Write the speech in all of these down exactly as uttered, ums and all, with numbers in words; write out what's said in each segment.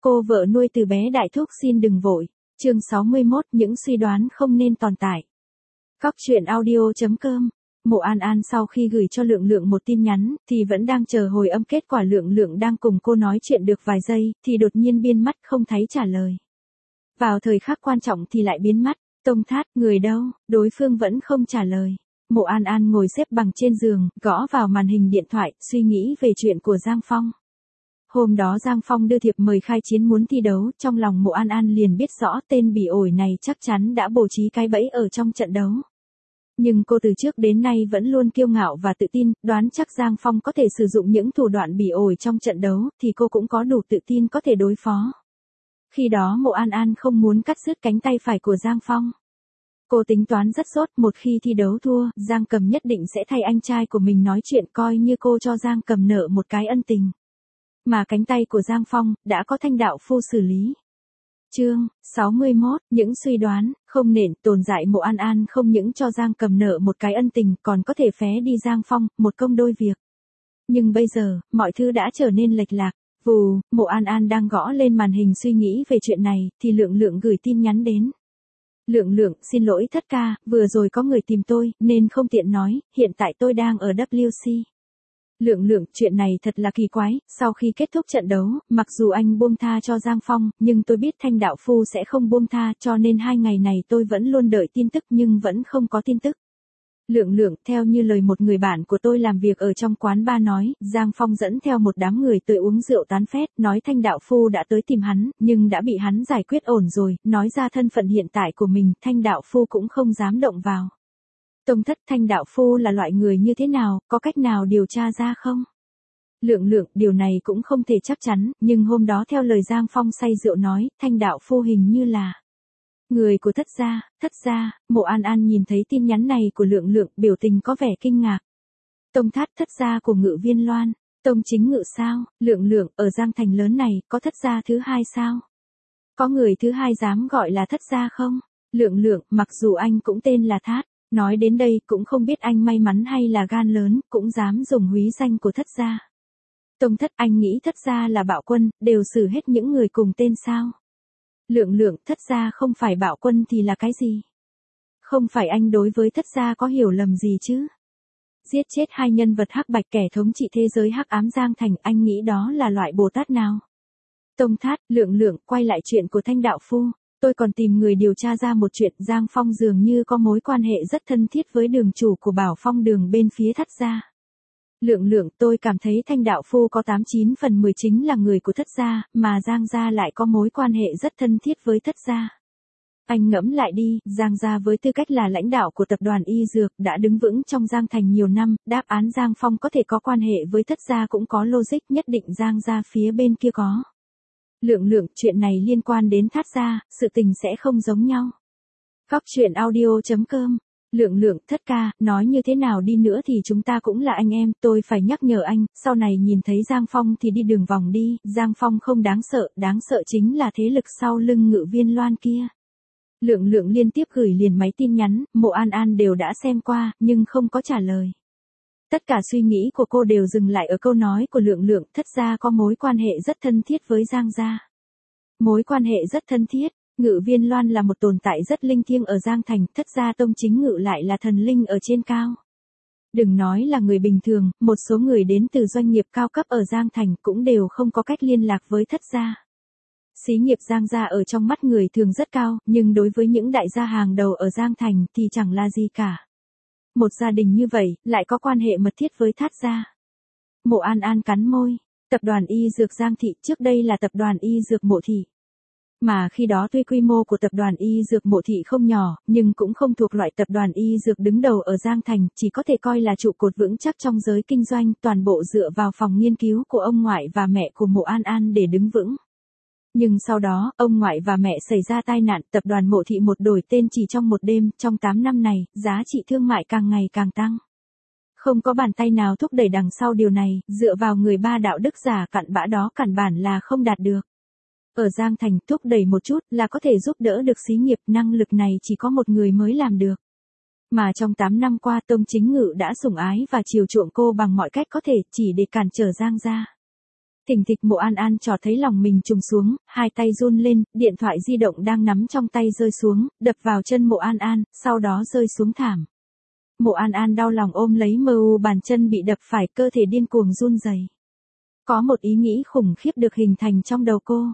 Cô vợ nuôi từ bé đại thúc xin đừng vội. Chương sáu mươi mốt, những suy đoán không nên tồn tại. Cóc truyện audio.com. Mộ An An sau khi gửi cho Lượng Lượng một tin nhắn, thì vẫn đang chờ hồi âm kết quả. Lượng Lượng đang cùng cô nói chuyện được vài giây, thì đột nhiên biến mất không thấy trả lời. Vào thời khắc quan trọng thì lại biến mất. Tông Thát, người đâu? Đối phương vẫn không trả lời. Mộ An An ngồi xếp bằng trên giường, gõ vào màn hình điện thoại, suy nghĩ về chuyện của Giang Phong. Hôm đó Giang Phong đưa thiệp mời khai chiến muốn thi đấu, trong lòng Mộ An An liền biết rõ tên bỉ ổi này chắc chắn đã bố trí cái bẫy ở trong trận đấu. Nhưng cô từ trước đến nay vẫn luôn kiêu ngạo và tự tin, đoán chắc Giang Phong có thể sử dụng những thủ đoạn bỉ ổi trong trận đấu, thì cô cũng có đủ tự tin có thể đối phó. Khi đó Mộ An An không muốn cắt đứt cánh tay phải của Giang Phong. Cô tính toán rất tốt, một khi thi đấu thua, Giang Cầm nhất định sẽ thay anh trai của mình nói chuyện, coi như cô cho Giang Cầm nợ một cái ân tình. Mà cánh tay của Giang Phong, đã có Thanh đạo phu xử lý. Chương sáu mươi mốt, những suy đoán, không nền tồn dại. Mộ An An không những cho Giang Cầm nợ một cái ân tình, còn có thể phé đi Giang Phong, một công đôi việc. Nhưng bây giờ, mọi thứ đã trở nên lệch lạc. Vù, Mộ An An đang gõ lên màn hình suy nghĩ về chuyện này, thì Lượng Lượng gửi tin nhắn đến. Lượng Lượng, xin lỗi thất ca, vừa rồi có người tìm tôi, nên không tiện nói, hiện tại tôi đang ở W C. Lượng Lượng, chuyện này thật là kỳ quái, sau khi kết thúc trận đấu, mặc dù anh buông tha cho Giang Phong, nhưng tôi biết Thanh đạo phu sẽ không buông tha, cho nên hai ngày này tôi vẫn luôn đợi tin tức nhưng vẫn không có tin tức. Lượng Lượng, theo như lời một người bạn của tôi làm việc ở trong quán bar nói, Giang Phong dẫn theo một đám người tới uống rượu tán phét, nói Thanh đạo phu đã tới tìm hắn, nhưng đã bị hắn giải quyết ổn rồi, nói ra thân phận hiện tại của mình, Thanh đạo phu cũng không dám động vào. Tông Thất, Thanh đạo phu là loại người như thế nào, có cách nào điều tra ra không? Lượng Lượng, điều này cũng không thể chắc chắn, nhưng hôm đó theo lời Giang Phong say rượu nói, Thanh đạo phu hình như là người của Thất gia. Thất gia. Mộ An An nhìn thấy tin nhắn này của Lượng Lượng, biểu tình có vẻ kinh ngạc. Tông Thát, Thất gia của Ngự Viên Loan. Tông Chính Ngự sao? Lượng Lượng, ở Giang Thành lớn này, có Thất gia thứ hai sao? Có người thứ hai dám gọi là Thất gia không? Lượng Lượng, mặc dù anh cũng tên là Thát. Nói đến đây, cũng không biết anh may mắn hay là gan lớn, cũng dám dùng húy danh của Thất gia. Tông Thất, anh nghĩ Thất gia là bạo quân, đều xử hết những người cùng tên sao? Lượng Lượng, Thất gia không phải bạo quân thì là cái gì? Không phải anh đối với Thất gia có hiểu lầm gì chứ? Giết chết hai nhân vật hắc bạch, kẻ thống trị thế giới hắc ám Giang Thành, anh nghĩ đó là loại Bồ Tát nào? Tông Thát, Lượng Lượng, quay lại chuyện của Thanh đạo phu. Tôi còn tìm người điều tra ra một chuyện, Giang Phong dường như có mối quan hệ rất thân thiết với đường chủ của Bảo Phong đường bên phía Thất gia. Lượng Lượng, tôi cảm thấy Thanh đạo phu có tám chín phần mười chính là người của Thất gia, mà Giang gia lại có mối quan hệ rất thân thiết với Thất gia. Anh ngẫm lại đi, Giang gia với tư cách là lãnh đạo của tập đoàn Y Dược đã đứng vững trong Giang Thành nhiều năm, đáp án Giang Phong có thể có quan hệ với Thất gia cũng có logic, nhất định Giang gia phía bên kia có. Lượng Lượng, chuyện này liên quan đến Thát gia, sự tình sẽ không giống nhau. Cóc truyện audio.com. Lượng Lượng, Thất ca, nói như thế nào đi nữa thì chúng ta cũng là anh em, tôi phải nhắc nhở anh, sau này nhìn thấy Giang Phong thì đi đường vòng đi, Giang Phong không đáng sợ, đáng sợ chính là thế lực sau lưng Ngự Viên Loan kia. Lượng Lượng liên tiếp gửi liền mấy tin nhắn, Mộ An An đều đã xem qua, nhưng không có trả lời. Tất cả suy nghĩ của cô đều dừng lại ở câu nói của Lượng Lượng, Thất gia có mối quan hệ rất thân thiết với Giang gia. Mối quan hệ rất thân thiết, Ngự Viên Loan là một tồn tại rất linh thiêng ở Giang Thành, Thất gia Tông Chính Ngự lại là thần linh ở trên cao. Đừng nói là người bình thường, một số người đến từ doanh nghiệp cao cấp ở Giang Thành cũng đều không có cách liên lạc với Thất gia. Xí nghiệp Giang gia ở trong mắt người thường rất cao, nhưng đối với những đại gia hàng đầu ở Giang Thành thì chẳng là gì cả. Một gia đình như vậy, lại có quan hệ mật thiết với Thát gia. Mộ An An cắn môi. Tập đoàn Y Dược Giang Thị trước đây là tập đoàn Y Dược Mộ Thị. Mà khi đó tuy quy mô của tập đoàn Y Dược Mộ Thị không nhỏ, nhưng cũng không thuộc loại tập đoàn Y Dược đứng đầu ở Giang Thành, chỉ có thể coi là trụ cột vững chắc trong giới kinh doanh, toàn bộ dựa vào phòng nghiên cứu của ông ngoại và mẹ của Mộ An An để đứng vững. Nhưng sau đó, ông ngoại và mẹ xảy ra tai nạn, tập đoàn Mộ Thị một đổi tên chỉ trong một đêm, trong tám năm này, giá trị thương mại càng ngày càng tăng. Không có bàn tay nào thúc đẩy đằng sau điều này, dựa vào người ba đạo đức giả cặn bã đó căn bản là không đạt được. Ở Giang Thành, thúc đẩy một chút là có thể giúp đỡ được xí nghiệp, năng lực này chỉ có một người mới làm được. Mà trong tám năm qua Tông Chính Ngự đã sủng ái và chiều chuộng cô bằng mọi cách có thể, chỉ để cản trở Giang gia. Thình thịch Mộ An An trỏ thấy lòng mình trùng xuống, hai tay run lên, điện thoại di động đang nắm trong tay rơi xuống, đập vào chân Mộ An An, sau đó rơi xuống thảm. Mộ An An đau lòng ôm lấy mờ u bàn chân bị đập phải, cơ thể điên cuồng run rẩy. Có một ý nghĩ khủng khiếp được hình thành trong đầu cô.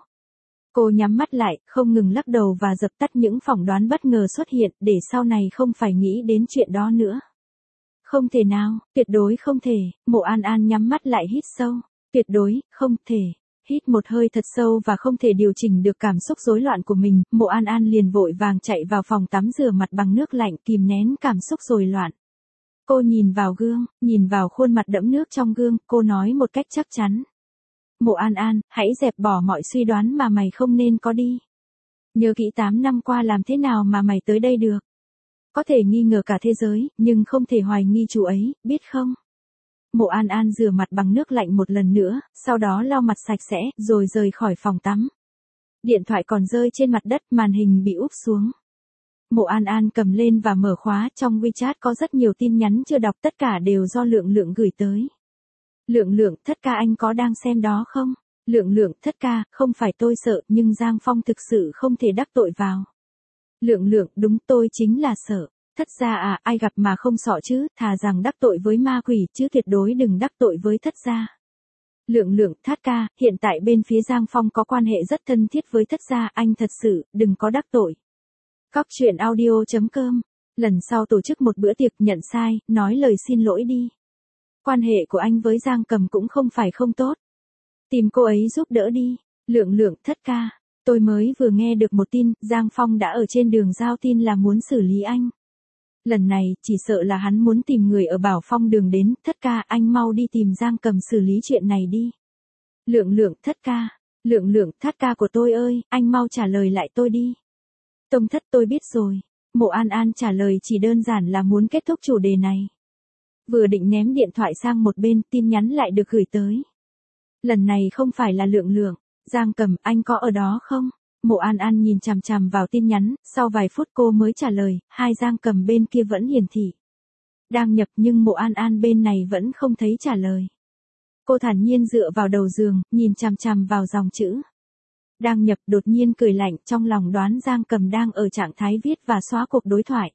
Cô nhắm mắt lại, không ngừng lắc đầu và dập tắt những phỏng đoán bất ngờ xuất hiện, để sau này không phải nghĩ đến chuyện đó nữa. Không thể nào, tuyệt đối không thể, Mộ An An nhắm mắt lại hít sâu. Tuyệt đối, không thể. Hít một hơi thật sâu và không thể điều chỉnh được cảm xúc rối loạn của mình, Mộ An An liền vội vàng chạy vào phòng tắm rửa mặt bằng nước lạnh, kìm nén cảm xúc rối loạn. Cô nhìn vào gương, nhìn vào khuôn mặt đẫm nước trong gương, cô nói một cách chắc chắn. Mộ An An, hãy dẹp bỏ mọi suy đoán mà mày không nên có đi. Nhớ kỹ tám năm qua làm thế nào mà mày tới đây được. Có thể nghi ngờ cả thế giới, nhưng không thể hoài nghi chú ấy, biết không? Mộ An An rửa mặt bằng nước lạnh một lần nữa, sau đó lau mặt sạch sẽ, rồi rời khỏi phòng tắm. Điện thoại còn rơi trên mặt đất, màn hình bị úp xuống. Mộ An An cầm lên và mở khóa, trong WeChat có rất nhiều tin nhắn chưa đọc, tất cả đều do Lượng Lượng gửi tới. Lượng Lượng, thất ca anh có đang xem đó không? Lượng Lượng, thất ca, không phải tôi sợ, nhưng Giang Phong thực sự không thể đắc tội vào. Lượng Lượng, đúng, tôi chính là sợ. Thất gia à, ai gặp mà không sợ chứ, thà rằng đắc tội với ma quỷ, chứ tuyệt đối đừng đắc tội với thất gia. Lượng Lượng, thát ca, hiện tại bên phía Giang Phong có quan hệ rất thân thiết với thất gia, anh thật sự, đừng có đắc tội. Cóc truyện audio chấm com. Lần sau tổ chức một bữa tiệc, nhận sai, nói lời xin lỗi đi. Quan hệ của anh với Giang Cầm cũng không phải không tốt. Tìm cô ấy giúp đỡ đi. Lượng Lượng, thất ca, tôi mới vừa nghe được một tin, Giang Phong đã ở trên đường giao tin là muốn xử lý anh. Lần này, chỉ sợ là hắn muốn tìm người ở Bảo Phong đường đến, thất ca, anh mau đi tìm Giang Cầm xử lý chuyện này đi. Lượng Lượng, thất ca, Lượng Lượng, thất ca của tôi ơi, anh mau trả lời lại tôi đi. Tông thất, tôi biết rồi. Mộ An An trả lời chỉ đơn giản là muốn kết thúc chủ đề này. Vừa định ném điện thoại sang một bên, tin nhắn lại được gửi tới. Lần này không phải là Lượng Lượng, Giang Cầm, anh có ở đó không? Mộ An An nhìn chằm chằm vào tin nhắn, sau vài phút cô mới trả lời, hai Giang Cầm bên kia vẫn hiển thị đang nhập, nhưng Mộ An An bên này vẫn không thấy trả lời. Cô thản nhiên dựa vào đầu giường, nhìn chằm chằm vào dòng chữ đang nhập, đột nhiên cười lạnh, trong lòng đoán Giang Cầm đang ở trạng thái viết và xóa cuộc đối thoại.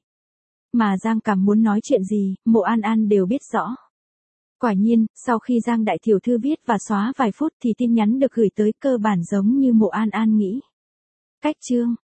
Mà Giang Cầm muốn nói chuyện gì, Mộ An An đều biết rõ. Quả nhiên, sau khi Giang Đại Tiểu Thư viết và xóa vài phút thì tin nhắn được gửi tới, cơ bản giống như Mộ An An nghĩ. Cách chương